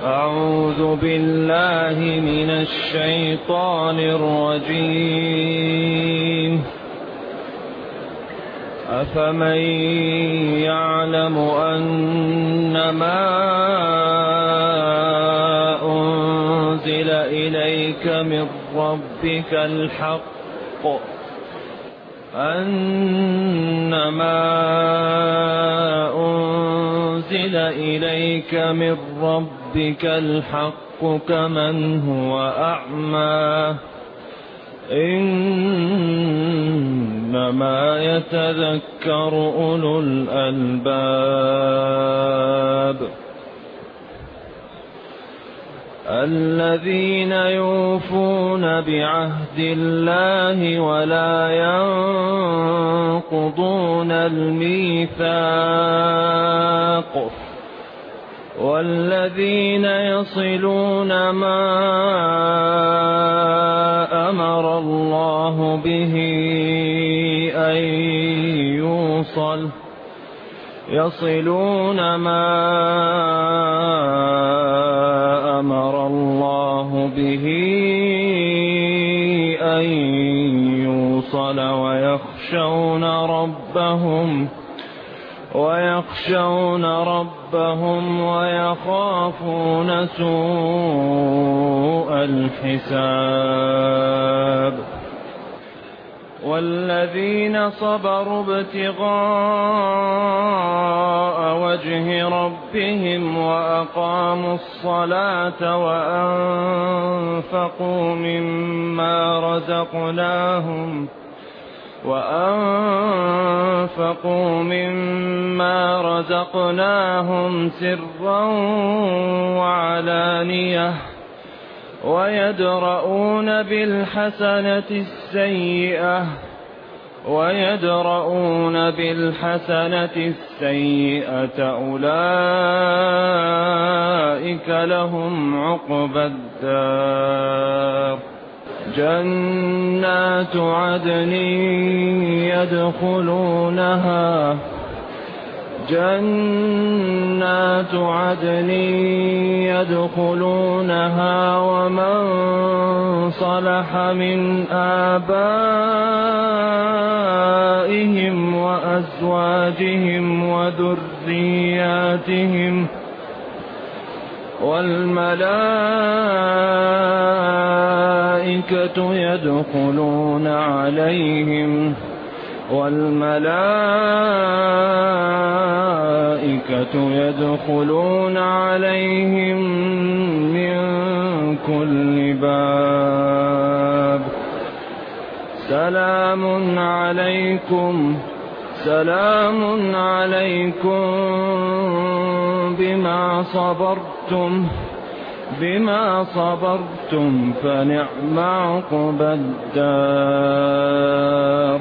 أعوذ بالله من الشيطان الرجيم. أفمن يعلم أنما أنزل إليك من ربك الحق كمن هو أعمى إنما يتذكر أولو الألباب الذين يوفون بعهد الله ولا ينقضون الميثاق والذين يصلون ما أمر الله به أن يوصل يصلون ما أمر الله به أن يوصل ويخشون ربهم ويخافون سوء الحساب والذين صبروا ابتغاء وجه ربهم وأقاموا الصلاة وأنفقوا مما رزقناهم سرا وعلانية ويدرؤون بالحسنة السيئة أولئك لهم عقبى الدار جنات عدن يدخلونها ومن صلح من آبائهم وأزواجهم وذرياتهم والملائكة يدخلون عليهم من كل باب سلام عليكم بما صبرتم فنعم عقبى الدار.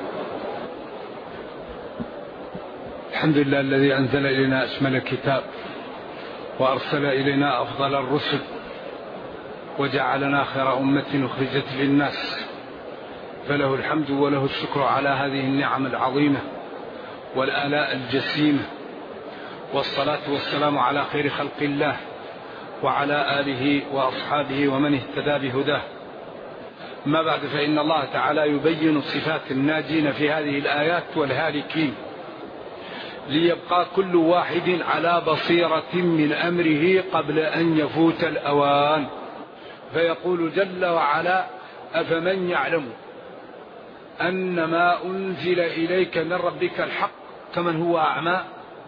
الحمد لله الذي أنزل إلينا أشمل الكتاب وأرسل إلينا أفضل الرسل وجعلنا خير أمة أخرجت للناس، فله الحمد وله الشكر على هذه النعم العظيمة والآلاء الجسيمة، والصلاة والسلام على خير خلق الله وعلى آله وأصحابه ومن اهتدى بهداه. ما بعد، فإن الله تعالى يبين صفات الناجين في هذه الآيات والهالكين ليبقى كل واحد على بصيرة من أمره قبل أن يفوت الأوان. فيقول جل وعلا: أفمن يعلم أن ما أنزل إليك من ربك الحق كمن هو أعمى.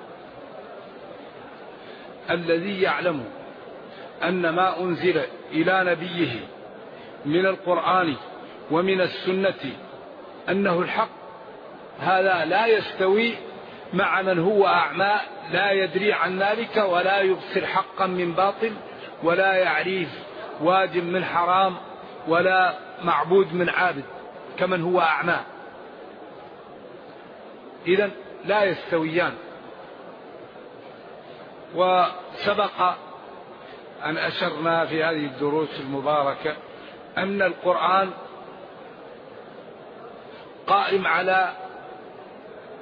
الذي يعلم أن ما أنزل إلى نبيه من القرآن ومن السنة أنه الحق، هذا لا يستوي مع من هو أعمى لا يدري عن ذلك ولا يبصر حقا من باطل ولا يعرف واجب من حرام ولا معبود من عابد كمن هو أعمى. إذن لا يستويان. وسبق أن أشرنا في هذه الدروس المباركة أن القرآن قائم على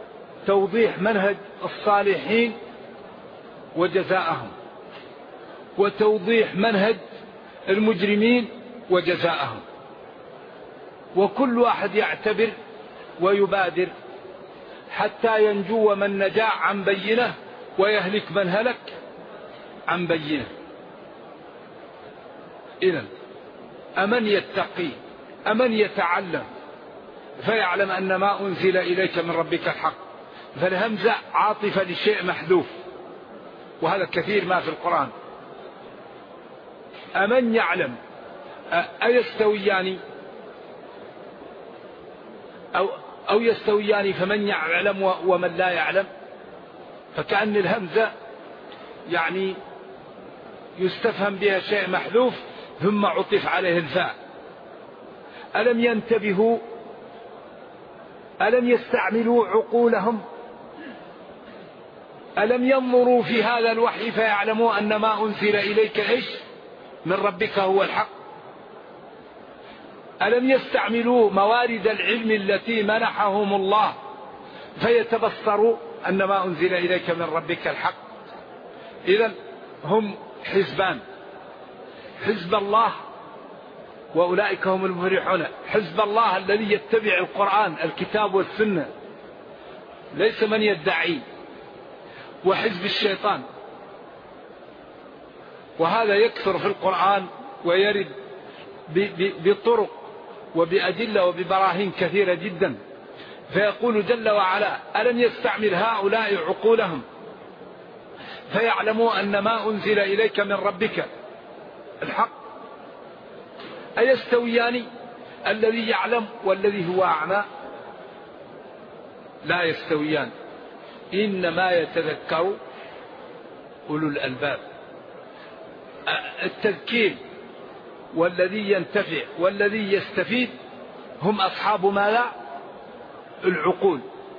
توضيح منهج الصالحين وجزاءهم، وتوضيح منهج المجرمين وجزاءهم، وكل واحد يعتبر ويبادر حتى ينجو من نجا عن بينه ويهلك من هلك عن بينه. إذن أمن يتقي أمن يتعلم فيعلم أن ما أنزل إليك من ربك الحق. فالهمزة عاطفة لشيء محذوف، وهذا كثير ما في القرآن. أمن يعلم أيستويان أو يستويان فمن يعلم ومن لا يعلم. فكأن الهمزة يعني يستفهم بها شيء محذوف ثم عطف عليه الفاء. ألم ينتبهوا ألم يستعملوا عقولهم ألم ينظروا في هذا الوحي فيعلموا أن ما أنزل إليك إيش من ربك هو الحق. ألم يستعملوا موارد العلم التي منحهم الله فيتبصروا أن ما أنزل إليك من ربك الحق. إذن هم حزبان، حزب الله وأولئك هم المفلحون. حزب الله الذي يتبع القرآن الكتاب والسنة ليس من يدعي، وحزب الشيطان. وهذا يكثر في القرآن ويرد بطرق وبأدلة وببراهين كثيرة جدا. فيقول جل وعلا ألم يستعمل هؤلاء عقولهم فيعلموا أن ما أنزل إليك من ربك الحق. أيستويان الذي يعلم والذي هو أعمى؟ لا يستويان، إنما يتذكر أولو الألباب. التذكير والذي ينتفع والذي يستفيد هم أصحاب ما لا العقول.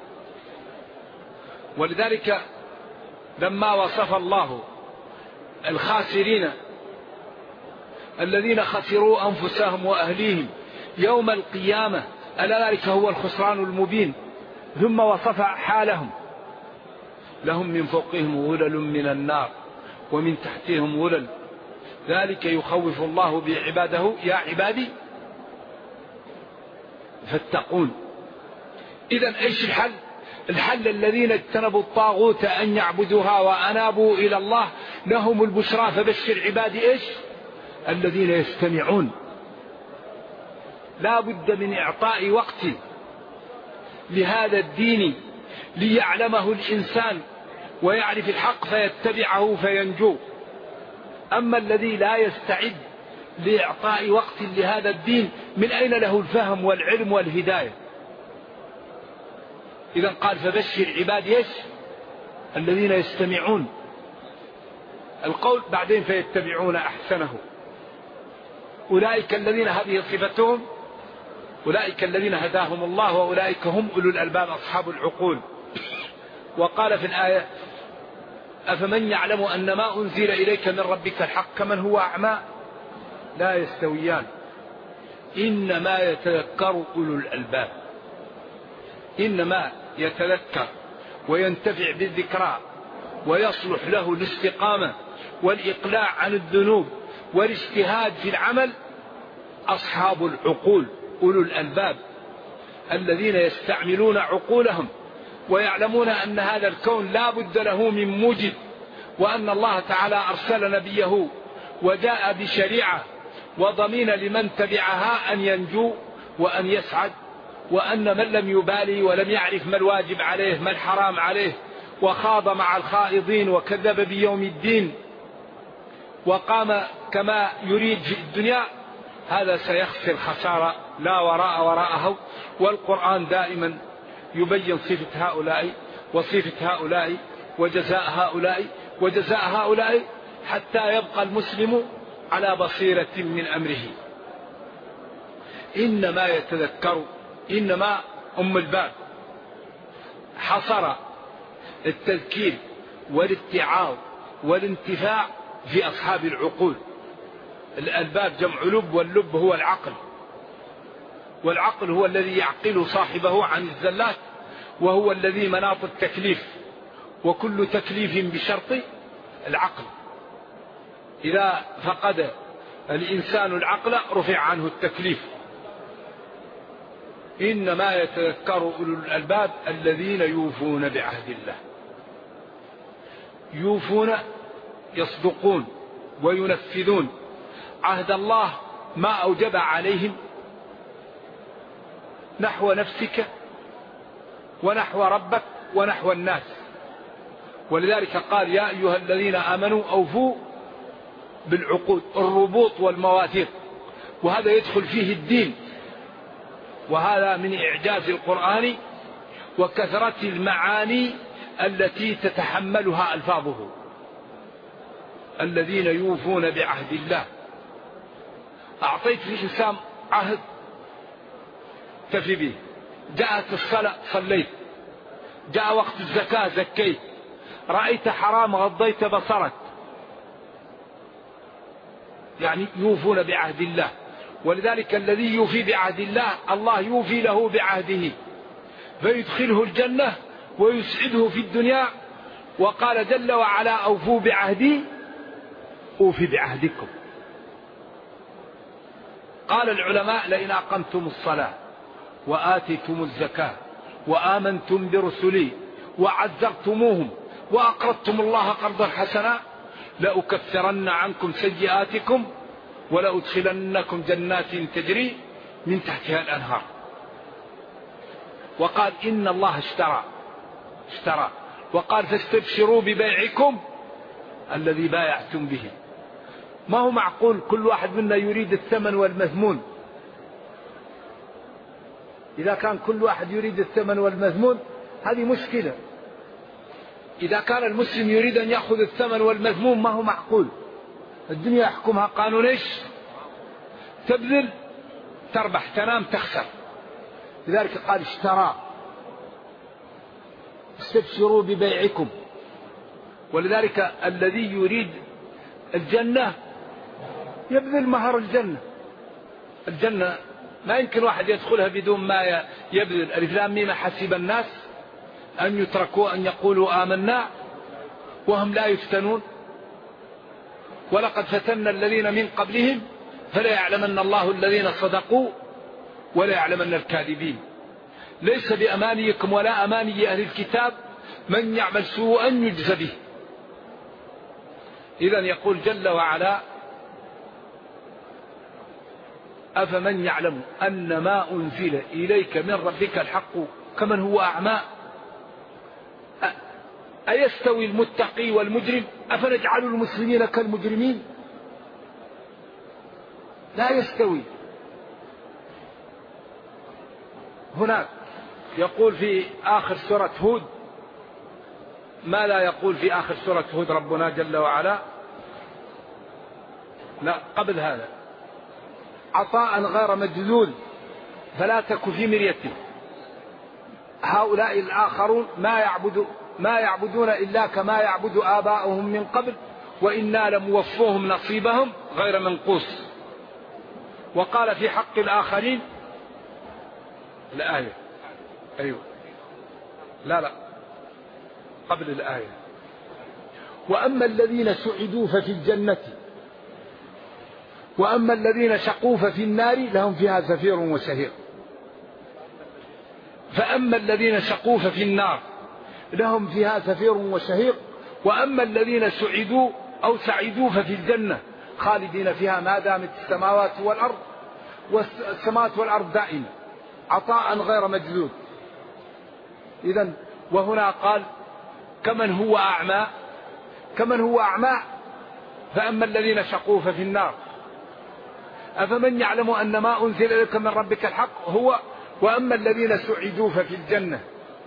ولذلك لما وصف الله الخاسرين الذين خسروا أنفسهم وأهليهم يوم القيامة ألا ذلك هو الخسران المبين، ثم وصف حالهم لهم من فوقهم غلل من النار ومن تحتهم غلل ذلك يخوف الله بعباده يا عبادي فاتقون. إذن إيش الحل؟ الحل الذين اجتنبوا الطاغوت أن يعبدوها وأنابوا إلى الله لهم البشرى فبشر عبادي إيش الذين يستمعون. لا بد من إعطاء وقت لهذا الدين ليعلمه الإنسان ويعرف الحق فيتبعه فينجو. أما الذي لا يستعد لإعطاء وقت لهذا الدين من أين له الفهم والعلم والهداية؟ إذن قال فبشر عبادي إيش الذين يستمعون القول بعدين فيتبعون أحسنه. أولئك الذين هذه صفتهم أولئك الذين هداهم الله وأولئك هم أولو الألباب أصحاب العقول. وقال في الآية أفمن يعلم أن ما أنزل إليك من ربك الحق كمن هو أعمى لا يستويان إنما يتذكر أولو الألباب. إنما يتذكر وينتفع بالذكرى ويصلح له الاستقامة والإقلاع عن الذنوب والاجتهاد في العمل أصحاب العقول أولو الألباب الذين يستعملون عقولهم ويعلمون أن هذا الكون لا بد له من موجد، وأن الله تعالى أرسل نبيه وجاء بشريعة وضمين لمن تبعها أن ينجو وأن يسعد، وأن من لم يبالي ولم يعرف ما الواجب عليه ما الحرام عليه وخاض مع الخائضين وكذب بيوم الدين وقام كما يريد في الدنيا هذا سيخسر خسارة لا وراءه. والقرآن دائما يبين صفة هؤلاء وصفة هؤلاء وجزاء هؤلاء وجزاء هؤلاء حتى يبقى المسلم على بصيرة من أمره. إنما يتذكر إنما الباب حصر التذكير والاتعاظ والانتفاع في أصحاب العقول. الألباب جمع لب، واللب هو العقل، والعقل هو الذي يعقل صاحبه عن الزلات، وهو الذي مناط التكليف، وكل تكليف بشرط العقل. إذا فقد الإنسان العقل رفع عنه التكليف. إنما يتذكر أولو الألباب الذين يوفون بعهد الله. يوفون يصدقون وينفذون عهد الله ما أوجب عليهم نحو نفسك ونحو ربك ونحو الناس. ولذلك قال يا أيها الذين آمنوا أوفوا بالعقود، الربوط والمواثيق، وهذا يدخل فيه الدين. وهذا من إعجاز القرآن وكثرة المعاني التي تتحملها ألفاظه. الذين يوفون بعهد الله. أعطيت الإنسان عهد تفي به، جاءت الصلاة صليت، جاء وقت الزكاة زكيت، رأيت حرام غضيت بصرك. يعني يوفون بعهد الله. ولذلك الذي يوفي بعهد الله الله يوفي له بعهده فيدخله الجنة ويسعده في الدنيا. وقال جل وعلا أوفوا بعهدي أوفي بعهدكم. قال العلماء لئن أقمتم الصلاة وآتيتم الزكاة وآمنتم برسلي وعزرتموهم وأقرضتم الله قرضا حسنا لأكفرن عنكم سيئاتكم ولأدخلنكم جنات تجري من تحتها الأنهار. وقال إن الله اشترى وقال فاستبشروا ببيعكم الذي بايعتم به. ما هو معقول كل واحد منا يريد الثمن والمذمون. إذا كان كل واحد يريد الثمن والمذمون هذه مشكلة. إذا كان المسلم يريد أن يأخذ الثمن والمذموم ما هو معقول. الدنيا يحكمها قانون إيش؟ تبذل تربح، تنام تخسر. لذلك قال اشترى استبشروا ببيعكم. ولذلك الذي يريد الجنة يبذل مهر الجنة. الجنة ما يمكن واحد يدخلها بدون ما يبذل. ألف لام ميم حسب الناس أن يتركوا أن يقولوا آمنا وهم لا يفتنون ولقد فتنا الذين من قبلهم فلا يعلمن الله الذين صدقوا ولا يعلمن الكاذبين. ليس بأمانيكم ولا أماني أهل الكتاب من يعمل سوءا يجزى به. إذن يقول جل وعلا أفمن يعلم أن ما أنزل إليك من ربك الحق كمن هو أعمى أيستوي المتقي والمجرم أفنجعل المسلمين كالمجرمين لا يستوي. هناك يقول في آخر سورة هود ما لا يقول في آخر سورة هود ربنا جل وعلا لا قبل هذا عطاء غير مجذول فلا تك في مرية. هؤلاء الآخرون ما يعبدون إلا كما يعبد آباؤهم من قبل وإنا لموفوهم نصيبهم غير منقوص. وقال في حق الآخرين الآية أيوة لا قبل الآية وأما الذين سعدوا ففي الجنة وأما الذين شقوا ففي النار لهم فيها زفير وشهيق. فأما الذين شقوا ففي النار لهم فيها زفير وشهيق وأما الذين سعدوا أو سعدوا ففي الجنة خالدين فيها ما دامت السماوات والأرض والسماوات والأرض دائمة عطاء غير مجذوذ. إذن وهنا قال كمن هو أعمى فأما الذين شقوا ففي النار أفمن يعلم أن ما أنزل إليك من ربك الحق هو وأما الذين سعدوا ففي الجنة.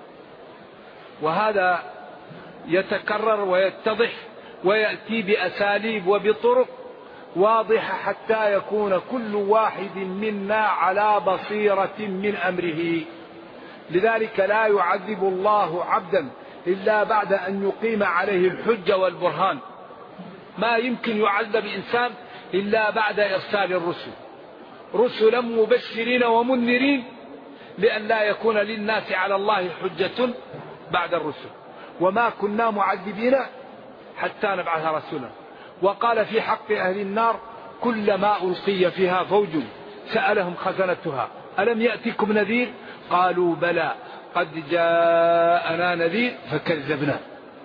وهذا يتكرر ويتضح ويأتي بأساليب وبطرق واضحة حتى يكون كل واحد منا على بصيرة من أمره. لذلك لا يعذب الله عبدا إلا بعد أن يقيم عليه الحجة والبرهان. ما يمكن يعذب إنسان إلا بعد إرسال الرسل رسلا مبشرين ومنذرين لأن لا يكون للناس على الله حجة بعد الرسل. وما كنا معذبين حتى نبعث رسولا وقال في حق أهل النار كلما ألقي فيها فوج سألهم خزنتها ألم يأتكم نذير قالوا بلى قد جاءنا نذير فكذبنا.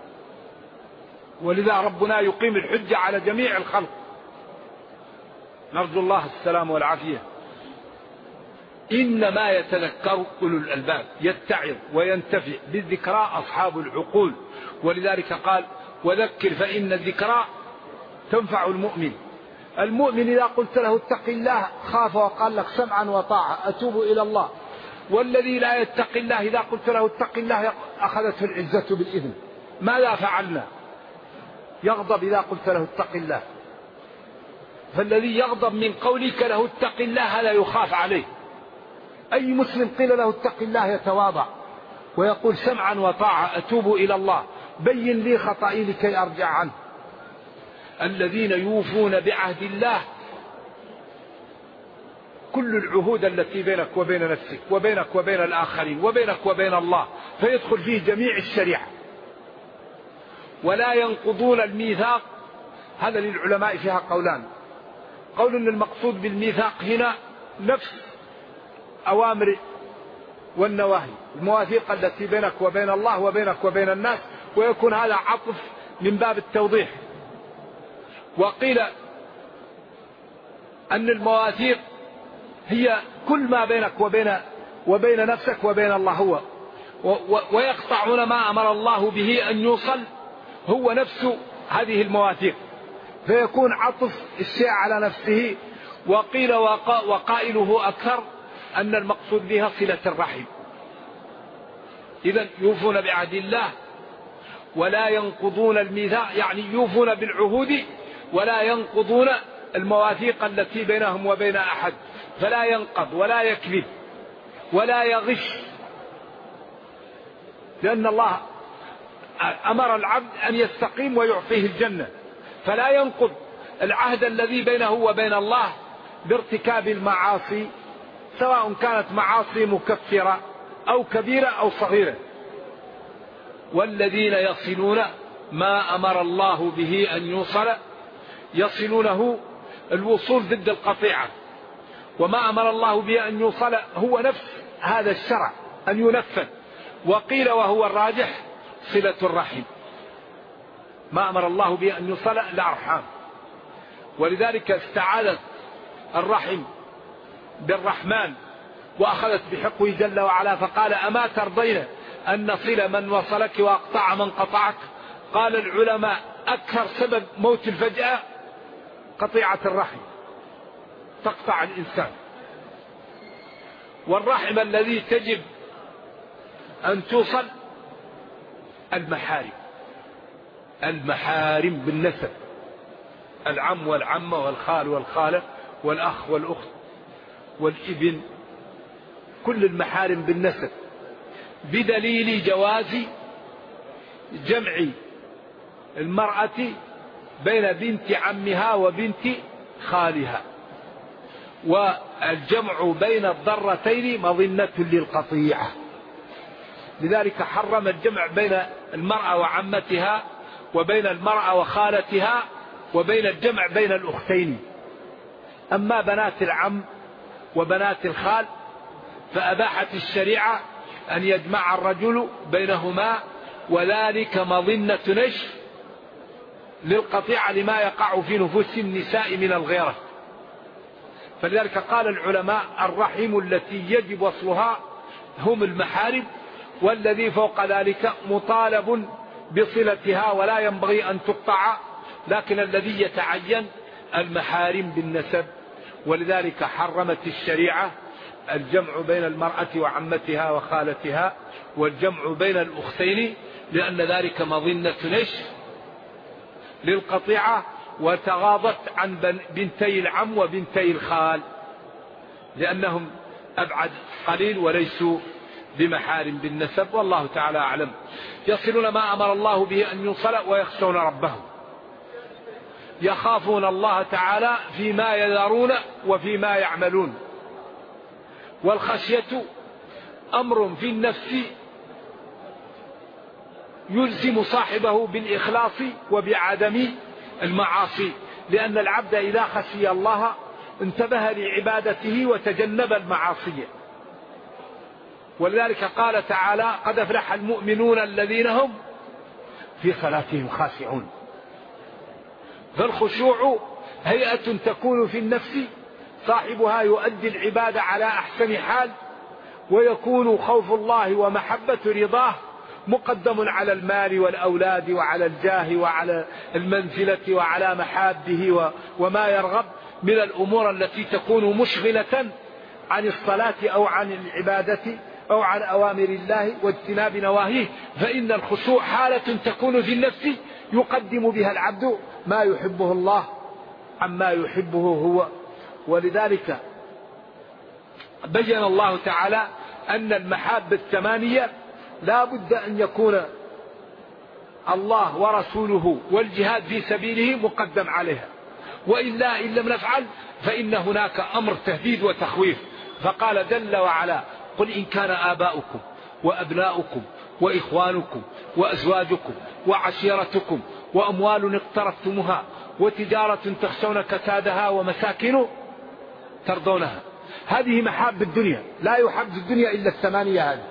ولذا ربنا يقيم الحجة على جميع الخلق، نرجو الله السلام والعافية. إنما يتذكر أولو الألباب، يتعظ وينتفع بالذكرى أصحاب العقول. ولذلك قال وذكر فإن الذكرى تنفع المؤمن. المؤمن إذا قلت له اتق الله خاف وقال لك سمعا وطاعة أتوب إلى الله. والذي لا يتق الله إذا قلت له اتق الله أخذته العزة بالإذن. ماذا فعلنا؟ يغضب إذا قلت له اتق الله. فالذي يغضب من قولك له اتق الله هذا يخاف عليه. أي مسلم قيل له اتق الله يتواضع ويقول سمعا وطاعة أتوب إلى الله، بين لي خطئي لكي أرجع عنه. الذين يوفون بعهد الله، كل العهود التي بينك وبين نفسك وبينك وبين الآخرين وبينك وبين الله، فيدخل فيه جميع الشريعة. ولا ينقضون الميثاق. هذا للعلماء فيها قولان. قول أن المقصود بالميثاق هنا نفس أوامر والنواهي، المواثيق التي بينك وبين الله وبينك وبين الناس، ويكون هذا عطف من باب التوضيح. وقيل أن المواثيق هي كل ما بينك وبين نفسك وبين الله هو، ويقطعون ما أمر الله به أن يوصل هو نفس هذه المواثيق، فيكون عطف الشيء على نفسه. وقيل وقائله أكثر أن المقصود بها صلة الرحم. إذن يوفون بعهد الله ولا ينقضون الميثاق، يعني يوفون بالعهود ولا ينقضون المواثيق التي بينهم وبين أحد، فلا ينقض ولا يكذب ولا يغش، لأن الله أمر العبد أن يستقيم ويعطيه الجنة. فلا ينقض العهد الذي بينه وبين الله بارتكاب المعاصي، سواء كانت معاصي مكفرة أو كبيرة أو صغيرة. والذين يصلون ما أمر الله به أن يوصل، يصلونه الوصول ضد القطيعة، وما أمر الله به أن يوصل هو نفس هذا الشرع أن ينفذ. وقيل وهو الراجح صلة الرحم، ما أمر الله به أن يوصل الأرحام. ولذلك استعاذت الرحم بالرحمن وأخذت بحقه جل وعلا، فقال أما ترضين أن نصل من وصلك وأقطع من قطعك؟ قال العلماء أكثر سبب موت الفجأة قطيعة الرحم، تقطع الإنسان. والرحم الذي تجب أن توصل المحارم بالنسب، العم والعمة والخال والخالة والأخ والأخت والابن، كل المحارم بالنسب، بدليل جواز جمع المرأة بين بنت عمها وبنت خالها. والجمع بين الضرتين مظنة للقطيعة، لذلك حرم الجمع بين المرأة وعمتها وبين المرأة وخالتها وبين الجمع بين الأختين. أما بنات العم وبنات الخال فأباحت الشريعة أن يجمع الرجل بينهما، وذلك مظنة نشر للقطيعة لما يقع في نفوس النساء من الغيرة. فلذلك قال العلماء الرحم التي يجب وصلها هم المحارم، والذي فوق ذلك مطالب بصلتها ولا ينبغي أن تقطع، لكن الذي يتعين المحارم بالنسب. ولذلك حرمت الشريعة الجمع بين المرأة وعمتها وخالتها والجمع بين الأختين، لأن ذلك مظنة نشر للقطيعة، وتغاضت عن بنتي العم وبنتي الخال لأنهم أبعد قليل وليسوا بمحارم بالنسب. والله تعالى أعلم. يصلون ما أمر الله به أن يوصل ويخشون ربهم، يخافون الله تعالى فيما يذرون وفيما يعملون. والخشية أمر في النفس يلزم صاحبه بالإخلاص وبعدم المعاصي، لأن العبد إذا خشي الله انتبه لعبادته وتجنب المعاصي. ولذلك قال تعالى: قد أفلح المؤمنون الذين هم في صلاتهم خاشعون. فالخشوع هيئة تكون في النفس، صاحبها يؤدي العبادة على أحسن حال، ويكون خوف الله ومحبة رضاه مقدم على المال والأولاد وعلى الجاه وعلى المنزلة وعلى محابه وما يرغب من الأمور التي تكون مشغلة عن الصلاة أو عن العبادة أو عن أوامر الله واجتناب نواهيه. فإن الخشوع حالة تكون في النفس يقدم بها العبد ما يحبه الله عما يحبه هو. ولذلك بين الله تعالى أن المحاب الثمانية لا بد أن يكون الله ورسوله والجهاد في سبيله مقدم عليها، وإلا إن لم نفعل فإن هناك أمر تهديد وتخويف. فقال جل وعلا: قل إن كان آباؤكم وأبناؤكم وإخوانكم وأزواجكم وعشيرتكم وأموال اقترفتموها وتجارة تخشون كسادها ومساكن ترضونها. هذه محاب الدنيا، لا يحب في الدنيا إلا الثمانية هذه.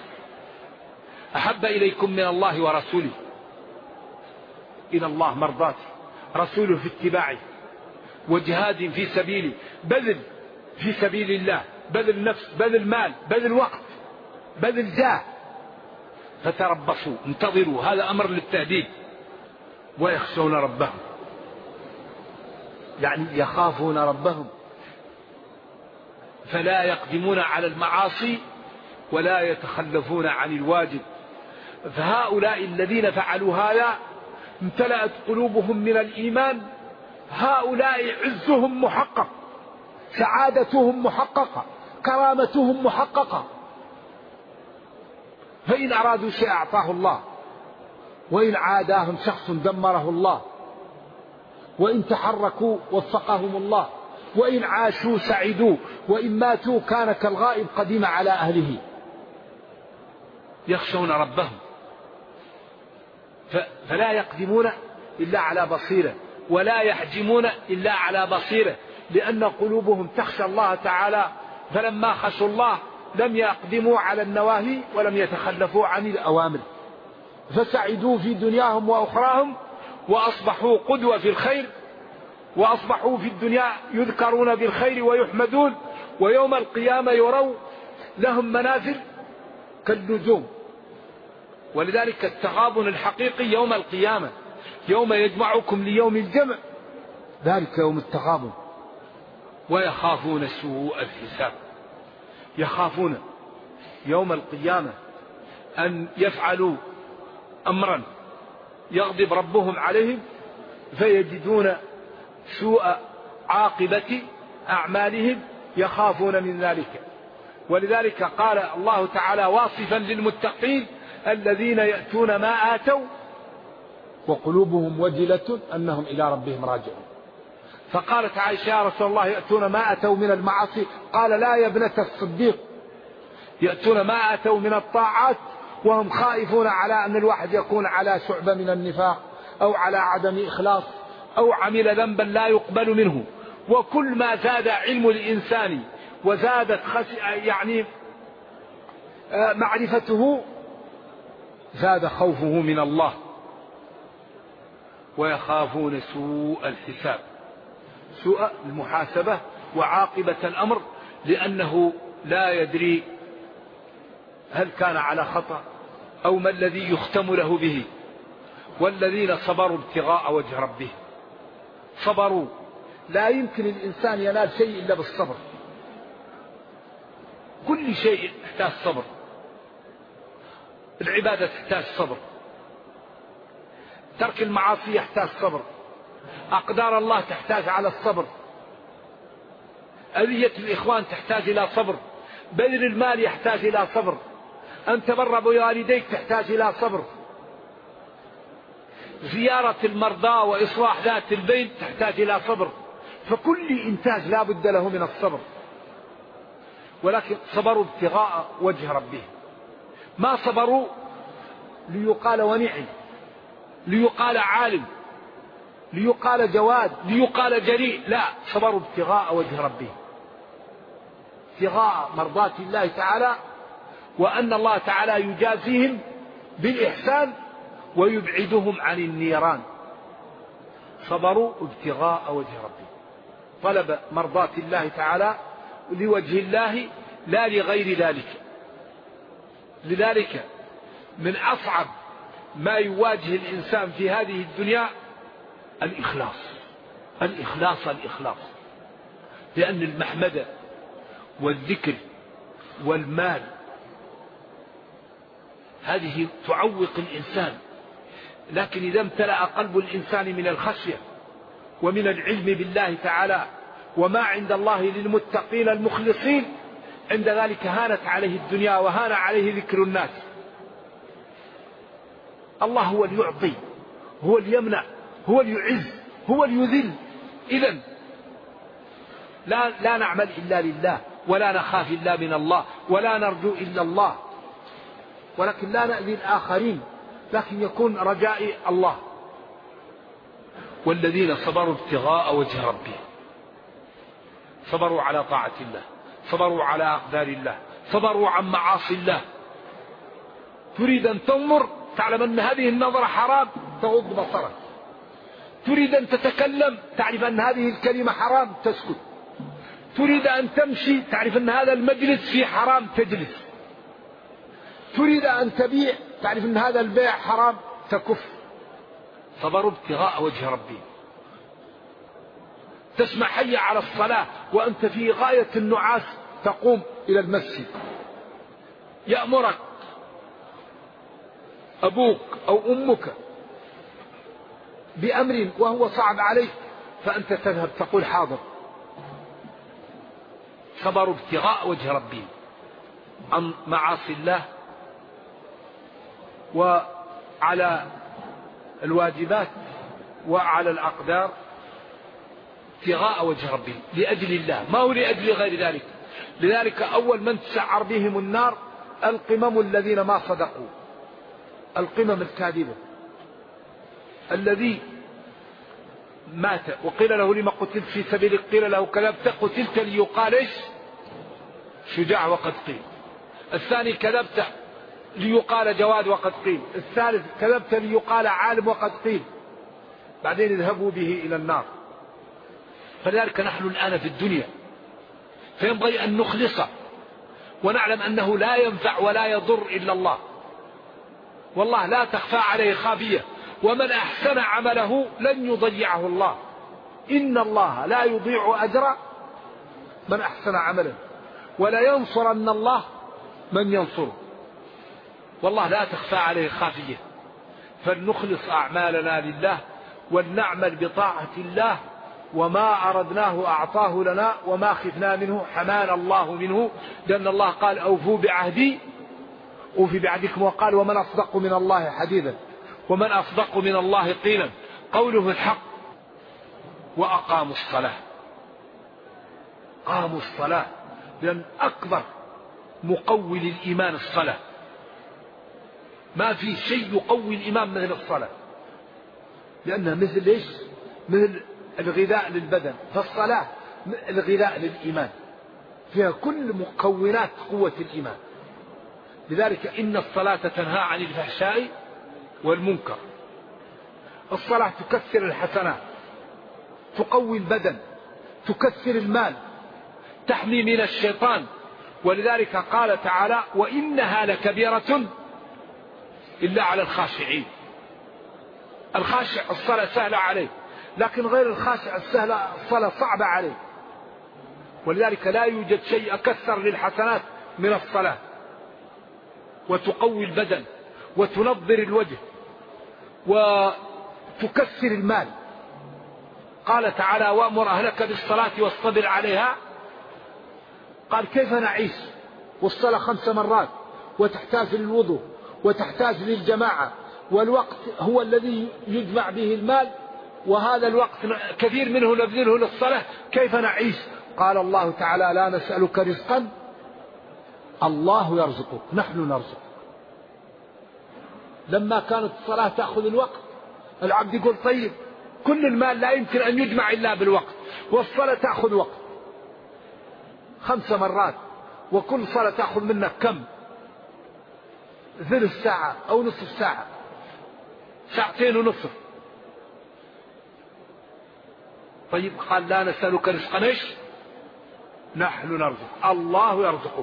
أحب إليكم من الله ورسوله، إلى الله مرضاته، رسوله في اتباعه، وجهاد في سبيله، بذل في سبيل الله، بذل نفس، بذل مال، بذل وقت، بذل جاه. فتربصوا انتظروا، هذا أمر للتهديد. ويخشون ربهم، يعني يخافون ربهم، فلا يقدمون على المعاصي ولا يتخلفون عن الواجب. فهؤلاء الذين فعلوا هذا امتلأت قلوبهم من الإيمان، هؤلاء عزهم محقق، سعادتهم محققة، كرامتهم محققة. فإن أرادوا شيء أعطاه الله، وإن عاداهم شخص دمره الله، وإن تحركوا وفقهم الله، وإن عاشوا سعدوا، وإن ماتوا كان كالغائب قديم على أهله. يخشون ربهم، فلا يقدمون إلا على بصيرة، ولا يحجمون إلا على بصيرة، لأن قلوبهم تخشى الله تعالى. فلما خشوا الله لم يقدموا على النواهي ولم يتخلفوا عن الأوامر، فسعدوا في دنياهم وأخراهم، وأصبحوا قدوة في الخير، وأصبحوا في الدنيا يذكرون بالخير ويحمدون، ويوم القيامة يروا لهم منازل كالنجوم. ولذلك التغابن الحقيقي يوم القيامة، يوم يجمعكم ليوم الجمع، ذلك يوم التغابن. ويخافون سوء الحساب، يخافون يوم القيامة أن يفعلوا أمرا يغضب ربهم عليهم فيجدون سوء عاقبة أعمالهم، يخافون من ذلك. ولذلك قال الله تعالى واصفا للمتقين: الذين يأتون ما آتوا وقلوبهم وجلة أنهم إلى ربهم راجعون. فقالت عائشة: يا رسول الله يأتون ما أتوا من المعاصي؟ قال: لا يا ابنة الصديق، يأتون ما أتوا من الطاعات وهم خائفون على أن الواحد يكون على شعبة من النفاق أو على عدم إخلاص أو عمل ذنبا لا يقبل منه. وكل ما زاد علم الإنسان وزادت يعني معرفته زاد خوفه من الله. ويخافون سوء الحساب، سوء المحاسبة وعاقبة الأمر، لأنه لا يدري هل كان على خطأ أو ما الذي يختم له به. والذين صبروا ابتغاء وجه ربهم، صبروا. لا يمكن الإنسان ينال شيء إلا بالصبر، كل شيء يحتاج صبر، العبادة تحتاج صبر، ترك المعاصي يحتاج صبر، أقدار الله تحتاج على الصبر، أذية الإخوان تحتاج إلى صبر، بذل المال يحتاج إلى صبر، أن تبر بوالديك تحتاج إلى صبر، زيارة المرضى وإصلاح ذات البين تحتاج إلى صبر. فكل إنتاج لا بد له من الصبر. ولكن صبروا ابتغاء وجه ربهم، ما صبروا ليقال ونعم، ليقال عالم، ليقال جواد ليقال جريء، لا، صبروا ابتغاء وجه ربهم، ابتغاء مرضات الله تعالى، وأن الله تعالى يجازيهم بالإحسان ويبعدهم عن النيران. صبروا ابتغاء وجه ربهم، طلب مرضات الله تعالى لوجه الله لا لغير ذلك. لذلك من أصعب ما يواجه الإنسان في هذه الدنيا الإخلاص، الإخلاص، الإخلاص، لأن المحمدة والذكر والمال هذه تعوق الإنسان، لكن إذا امتلأ قلب الإنسان من الخشية ومن العلم بالله تعالى وما عند الله للمتقين المخلصين، عند ذلك هانت عليه الدنيا وهان عليه ذكر الناس. الله هو اللي يعطي، هو اللي يمنع، هو اللي يعز، هو اللي يذل. إذن لا نعمل إلا لله، ولا نخاف إلا من الله، ولا نرجو إلا الله، ولكن لا نأذي الآخرين، لكن يكون رجائي الله. والذين صبروا ابتغاء وجه ربهم، صبروا على طاعة الله، صبروا على أقدار الله، صبروا عن معاصي الله. تريد أن تنظر تعلم أن هذه النظرة حرام تغض بصرك، تريد أن تتكلم تعرف أن هذه الكلمة حرام تسكت، تريد أن تمشي تعرف أن هذا المجلس فيه حرام تجلس، تريد أن تبيع تعرف أن هذا البيع حرام تكف. صبروا ابتغاء وجه ربي. تسمع حي على الصلاة وأنت في غاية النعاس تقوم إلى المسجد، يأمرك أبوك أو أمك بأمر وهو صعب عليك فأنت تذهب تقول حاضر. صبروا ابتغاء وجه ربي عن معاصي الله وعلى الواجبات وعلى الأقدار، ابتغاء وجه ربي لأجل الله، ما هو لأجل غير ذلك. لذلك أول من تسعر بهم النار القمم الذين ما صدقوا، القمم الكاذبة، الذي مات وقيل له لما قتلت في سبيل قيل له كذبت قتلت ليقال ايش شجاع وقد قيل، الثاني كذبت ليقال جواد وقد قيل، الثالث كذبت ليقال عالم وقد قيل، بعدين اذهبوا به إلى النار. فلذلك نحن الآن في الدنيا فينبغي أن نخلص ونعلم أنه لا ينفع ولا يضر إلا الله، والله لا تخفى عليه خافية، ومن أحسن عمله لن يضيعه الله، إن الله لا يضيع أجر من أحسن عمله ولا ينصرن الله من ينصره، والله لا تخفى عليه خافية. فلنخلص أعمالنا لله ولنعمل بطاعة الله، وما أردناه أعطاه لنا وما خفنا منه حمانا الله منه، لأن الله قال أوفوا بعهدي أوفي بعهدكم، وقال ومن أصدق من الله حديثا ومن أصدق من الله قيلا، قوله الحق. وأقاموا الصلاة، قاموا الصلاة، لأن أكبر مقوي للإيمان الصلاة، ما في شيء يقوي الإيمان مثل الصلاة، لأنها مثل إيش؟ مثل الغذاء للبدن، فالصلاة الغذاء للإيمان، فيها كل مكونات قوة الإيمان. لذلك إن الصلاة تنهى عن الفحشاء والمنكر. الصلاة تكثر الحسنات، تقوي البدن، تكثر المال، تحمي من الشيطان. ولذلك قال تعالى وإنها لكبيرة إلا على الخاشعين. الخاشع الصلاة سهلة عليه، لكن غير الخاشع الصلاة صعبة عليه. ولذلك لا يوجد شيء أكثر للحسنات من الصلاة، وتقوي البدن وتنظر الوجه وتكثر المال. قال تعالى وأمر أهلك بالصلاة واصطبر عليها. قال كيف نعيش والصلاة 5 مرات وتحتاج للوضوء وتحتاج للجماعة، والوقت هو الذي يجمع به المال، وهذا الوقت كثير منه نبذله للصلاة، كيف نعيش؟ قال الله تعالى لا نسألك رزقا الله يرزقك نحن نرزق. لما كانت الصلاة تأخذ الوقت العبد يقول طيب كل المال لا يمكن أن يجمع إلا بالوقت، والصلاة تأخذ وقت 5 مرات، وكل صلاة تأخذ منك كم؟ ثلث ساعة أو نصف ساعة، 2.5 ساعة. طيب قال لا نسألك رزقا ايش؟ نحن نرزق، الله يرزقه.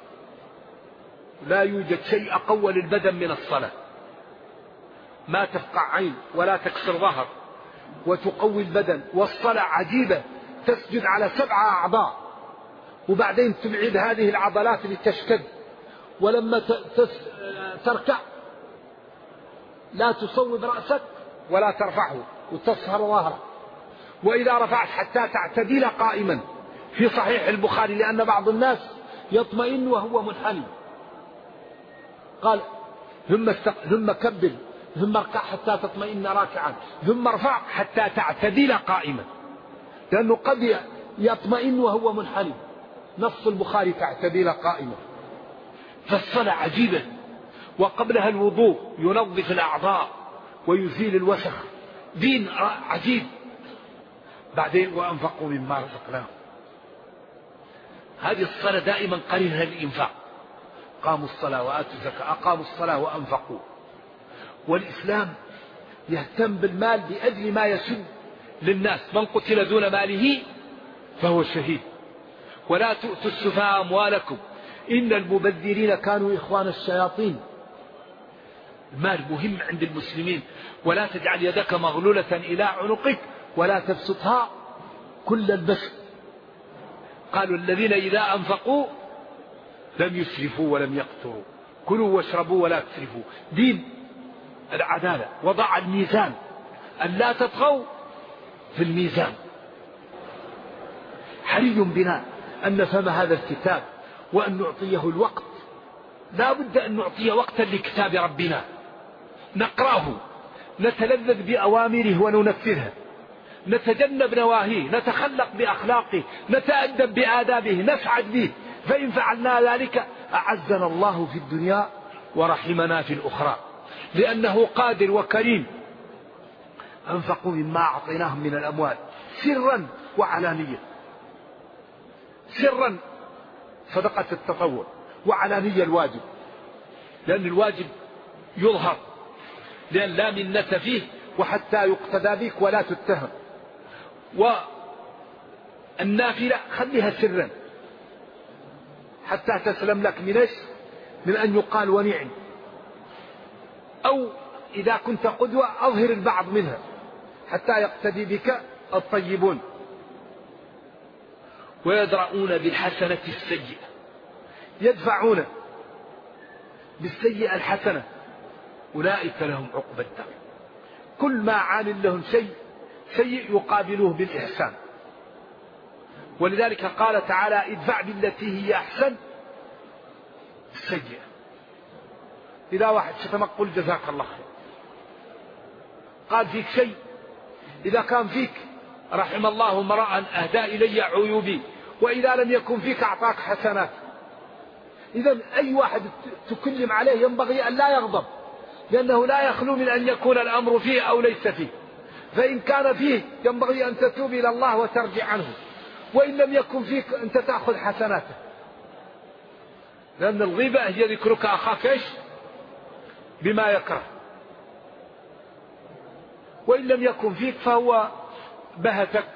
لا يوجد شيء أقوى للبدن من الصلاة، ما تفقع عين ولا تكسر ظهر وتقوي البدن. والصلاة عجيبة، تسجد على 7 أعضاء وبعدين تبعد هذه العضلات لتشتد، ولما تركع لا تصوب رأسك ولا ترفعه وتصهر ظهرك، وإذا رفعت حتى تعتدل قائما في صحيح البخاري، لأن بعض الناس يطمئن وهو منحني، قال ثم كبر ثم اركع حتى تطمئن راكعا ثم ارفع حتى تعتدل قائما، لأنه قد يطمئن وهو منحني. نص البخاري تعتدل قائما. فالصلاة عجيبة، وقبلها الوضوء ينظف الأعضاء ويزيل الوسخ، دين عجيب. بعدين وأنفقوا مما رزقناهم، هذه الصلاة دائما قرينها الإنفاق، قاموا الصلاة وآتوا الزكاة، أقاموا الصلاة وأنفقوا. والإسلام يهتم بالمال لأجل ما يسد للناس، من قتل دون ماله فهو شهيد. ولا تؤتوا السفهاء أموالكم إن المبذرين كانوا إخوان الشياطين. المال مهم عند المسلمين، ولا تجعل يدك مغلولة إلى عنقك ولا تبسطها كل البسط. قالوا الذين إذا أنفقوا لم يسرفوا ولم يقتروا، كلوا واشربوا ولا تسرفوا. دين العدالة، وضع الميزان أن لا تطغوا في الميزان. حري بنا أن نفهم هذا الكتاب وأن نعطيه الوقت، لا بد أن نعطيه وقتا لكتاب ربنا، نقرأه، نتلذذ بأوامره وننفذها، نتجنب نواهيه، نتخلق بأخلاقه، نتأدب بآدابه، نسعد به. فإن فعلنا ذلك أعزنا الله في الدنيا ورحمنا في الأخرى، لأنه قادر وكريم. أنفقوا مما أعطيناهم من الأموال سرا وعلانية. سرا صدقة التطوع، وعلانية الواجب، لأن الواجب يظهر لأن لا منة فيه وحتى يقتدى بك ولا تتهم. والنافلة خليها سرا حتى تسلم لك من أن يقال ونعم. أو إذا كنت قدوة أظهر البعض منها حتى يقتدي بك الطيبون. ويدرؤون بالحسنة السيئة، يدفعون بالسيئة الحسنة، أولئك لهم عقبى الدار. كل ما عان لهم سيء يقابلوه بالإحسان. ولذلك قال تعالى ادفع بالتي هي أحسن السيئة. إذا واحد شتمك قل جزاك الله خير، قال فيك شيء، إذا كان فيك رحم الله امرأ أهدى إلي عيوبي، وإذا لم يكن فيك أعطاك حسنات. إذا أي واحد تكلم عليه ينبغي أن لا يغضب، لأنه لا يخلو من أن يكون الأمر فيه أو ليس فيه. فإن كان فيه ينبغي أن تتوب إلى الله وترجع عنه، وإن لم يكن فيك أنت تأخذ حسناته، لأن الغيبة هي ذكرك أخاك بما يكره. وإن لم يكن فيك فهو بهتك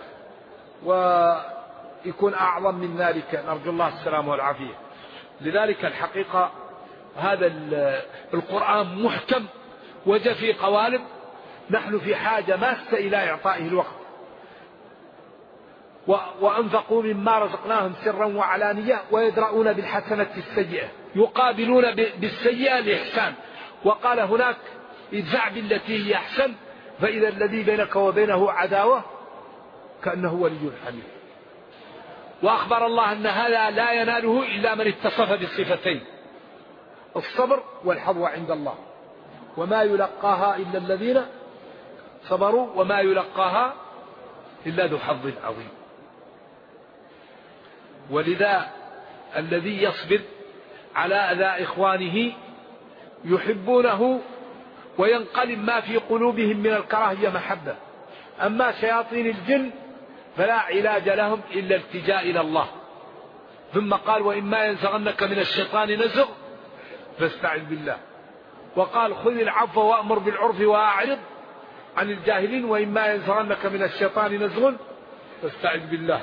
ويكون أعظم من ذلك، نرجو الله السلام والعافية. لذلك الحقيقة هذا القرآن محكم وجاء في قوالب، نحن في حاجة ماسة إلى إعطائه الوقت. وأنفقوا مما رزقناهم سرا وعلانية ويدرؤون بالحسنة السيئة، يقابلون بالسيئة الإحسان. وقال هناك ادفع بالتي هي أحسن فإذا الذي بينك وبينه عداوة كأنه ولي حميم. وأخبر الله أن هذا لا يناله إلا من اتصف بالصفتين، الصبر والحظوة عند الله، وما يلقاها إلا الذين صبروا وما يلقاها إلا ذو حظ عظيم. ولذا الذي يصبر على أذى إخوانه يحبونه وينقلب ما في قلوبهم من الكراهية محبة، أما شياطين الجن فلا علاج لهم إلا الالتجاء إلى الله. ثم قال وإما ينزغنك من الشيطان نزغ فاستعذ بالله. وقال خذ العفو وأمر بالعرف وأعرض عن الجاهلين وإما ينزغنك من الشيطان نزغ فاستعذ بالله.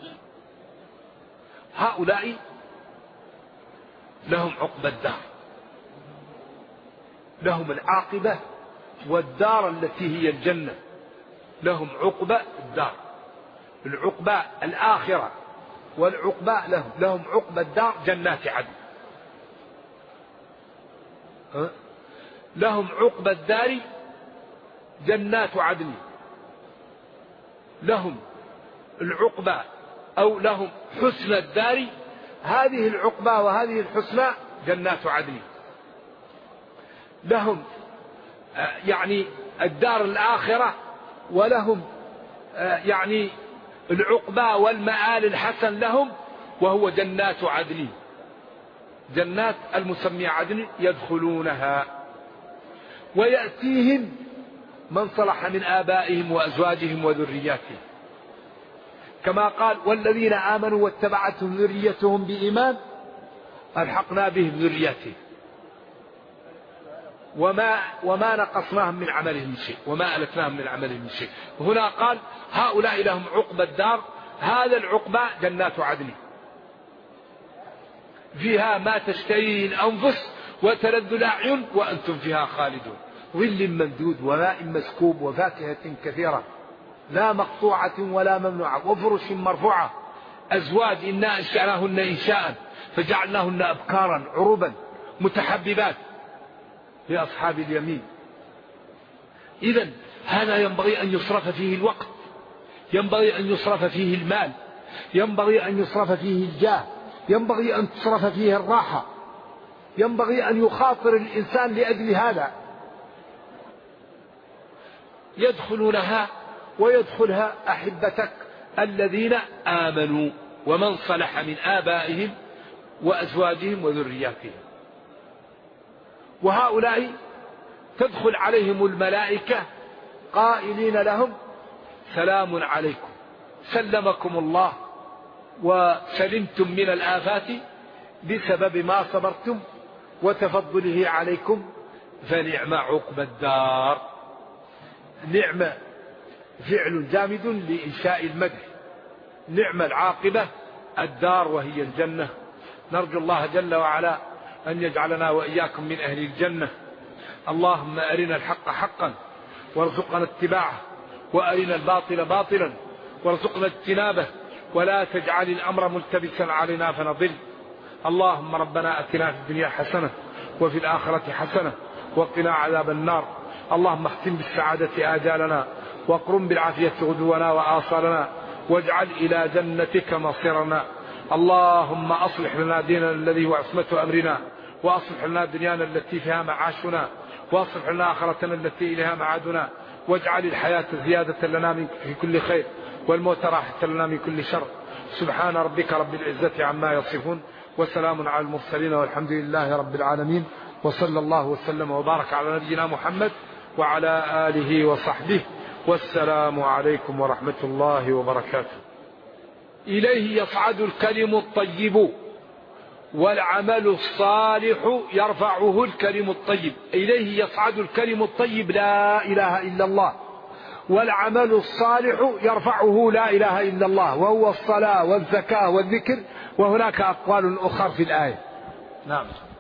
هؤلاء لهم عقبى الدار، لهم العاقبة والدار التي هي الجنة، لهم عقبى الدار، العقبى الآخرة والعقبى لهم عقبى الدار جنات عدن. لهم عقبى الدار جنات عدن، لهم العقبى أو لهم حسن الدار، هذه العقبى وهذه الحسنى جنات عدن. لهم يعني الدار الآخرة، ولهم يعني العقبى والمآل الحسن لهم وهو جنات عدن، جنات المسمى عدن يدخلونها ويأتيهم من صلح من آبائهم وأزواجهم وذرياتهم، كما قال والذين آمنوا واتبعتهم ذريتهم بإيمان ألحقنا بهم ذريتهم وما نقصناهم من عملهم من شيء وما ألتناهم من عملهم من شيء. هنا قال هؤلاء لهم عقبى الدار، هذا العقبى جنات عدن فيها ما تشتهيه الأنفس وتلذ الأعين وأنتم فيها خالدون، ظل ممدود وماء مسكوب وفاكهة كثيرة لا مقطوعة ولا ممنوعة وفرش مرفوعة، أزواج إنا أنشأناهن إنشاء فجعلناهن أبكارا عربا متحببات لأصحاب اليمين. إذن هذا ينبغي أن يصرف فيه الوقت، ينبغي أن يصرف فيه المال، ينبغي أن يصرف فيه الجاه، ينبغي أن تصرف فيه الراحة، ينبغي أن يخاطر الإنسان لأجل هذا. يدخلونها ويدخلها أحبتك الذين آمنوا ومن صلح من آبائهم وأزواجهم وذرياتهم، وهؤلاء تدخل عليهم الملائكة قائلين لهم سلام عليكم، سلمكم الله وسلمتم من الآفات بسبب ما صبرتم وتفضله عليكم فنعم عقبى الدار. نعم فعل جامد لإنشاء المدح، نعم العاقبة الدار وهي الجنة. نرجو الله جل وعلا أن يجعلنا وإياكم من أهل الجنة. اللهم أرنا الحق حقا وارزقنا اتباعه، وأرنا الباطل باطلا وارزقنا اجتنابه، ولا تجعل الأمر ملتبسا علينا فنضل. اللهم ربنا أتنا في الدنيا حسنة وفي الآخرة حسنة وقنا عذاب النار. اللهم اختم بالسعادة آجالنا واقرم بالعافية غدونا وآصالنا واجعل إلى جنتك مصيرنا. اللهم أصلح لنا ديننا الذي هو عصمة أمرنا، وأصلح لنا دنيانا التي فيها معاشنا، وأصلح لنا آخرتنا التي إليها معادنا، واجعل الحياة زيادة لنا في كل خير والموت راحة لنا من كل شر. سبحان ربك رب العزة عما يصفون وسلام على المرسلين والحمد لله رب العالمين، وصلى الله وسلم وبارك على نبينا محمد وعلى آله وصحبه، والسلام عليكم ورحمة الله وبركاته. إليه يصعد الكلم الطيب والعمل الصالح يرفعه الكلم الطيب. إليه يصعد الكلم الطيب لا إله إلا الله، والعمل الصالح يرفعه لا إله إلا الله، وهو الصلاة والزكاة والذكر، وهناك أقوال أخرى في الآية. نعم.